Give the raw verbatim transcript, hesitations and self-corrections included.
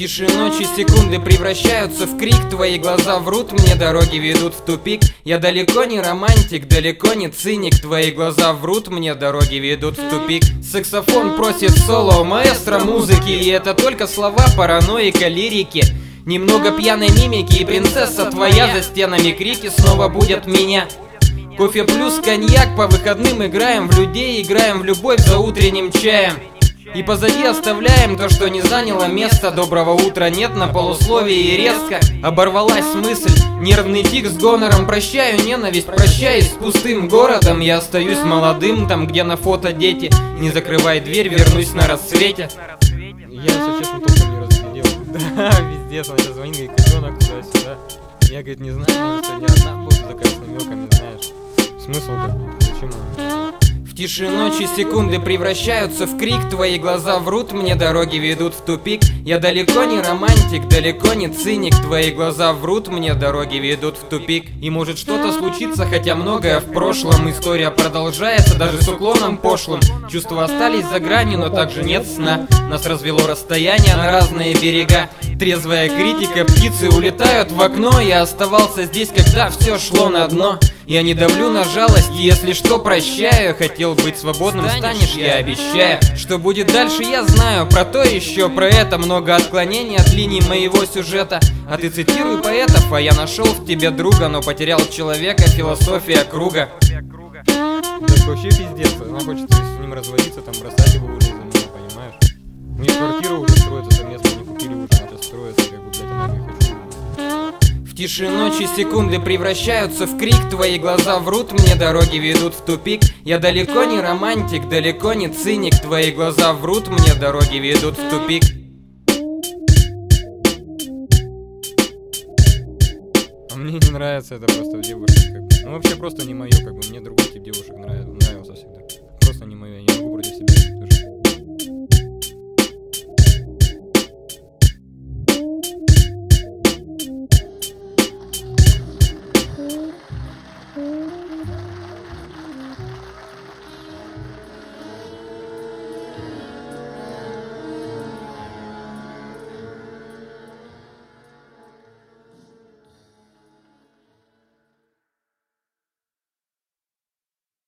тиши ночи секунды превращаются в крик. Твои глаза врут, мне дороги ведут в тупик. Я далеко не романтик, далеко не циник. Твои глаза врут, мне дороги ведут в тупик. Саксофон просит соло, маэстро музыки. И это только слова параноика лирики. Немного пьяной мимики, и принцесса твоя за стенами крики снова будет меня. Кофе плюс коньяк, по выходным играем в людей, играем в любовь за утренним чаем. И позади оставляем то, что не заняло место. Доброго утра нет на полусловии, и резко оборвалась мысль. Нервный тик с гонором. Прощаю ненависть, прощаюсь с пустым городом. Я остаюсь молодым, там где на фото дети. Не закрывай дверь, вернусь на рассвете. Я, если честно, только не разглядел. Да, везде, смотря звонит, говорит, котенок туда-сюда. Я, говорит, не знаю, может, не одна будет такая с намеками, знаешь. Смысл-то? Зачем она? В тиши ночи секунды превращаются в крик. Твои глаза врут, мне дороги ведут в тупик. Я далеко не романтик, далеко не циник. Твои глаза врут, мне дороги ведут в тупик. И может что-то случиться, хотя многое в прошлом. История продолжается, даже с уклоном пошлым. Чувства остались за гранью, но также нет сна. Нас развело расстояние на разные берега. Трезвая критика, птицы улетают в окно. Я оставался здесь, когда все шло на дно. Я не давлю на жалость, если что, прощаю. Хотел быть свободным, станешь, я обещаю. Что будет дальше, я знаю. Про то еще, про это много отклонений от линий моего сюжета. А ты цитируй поэтов, а я нашел в тебе друга, но потерял человека, философия круга. Так вообще пиздец, она хочет с ним разводиться, там бросать его уже за меня, понимаешь? Мне квартира уже строится, за место не купили уже, надо строиться, как бы, блядь, она не хочу. В тиши ночи секунды превращаются в крик. Твои глаза врут, мне дороги ведут в тупик. Я далеко не романтик, далеко не циник. Твои глаза врут, мне дороги ведут в тупик. А мне не нравится это просто в девушках, как бы. Ну вообще просто не мое, как бы, мне другой тип девушек нравится, нравился всегда. Просто не мое.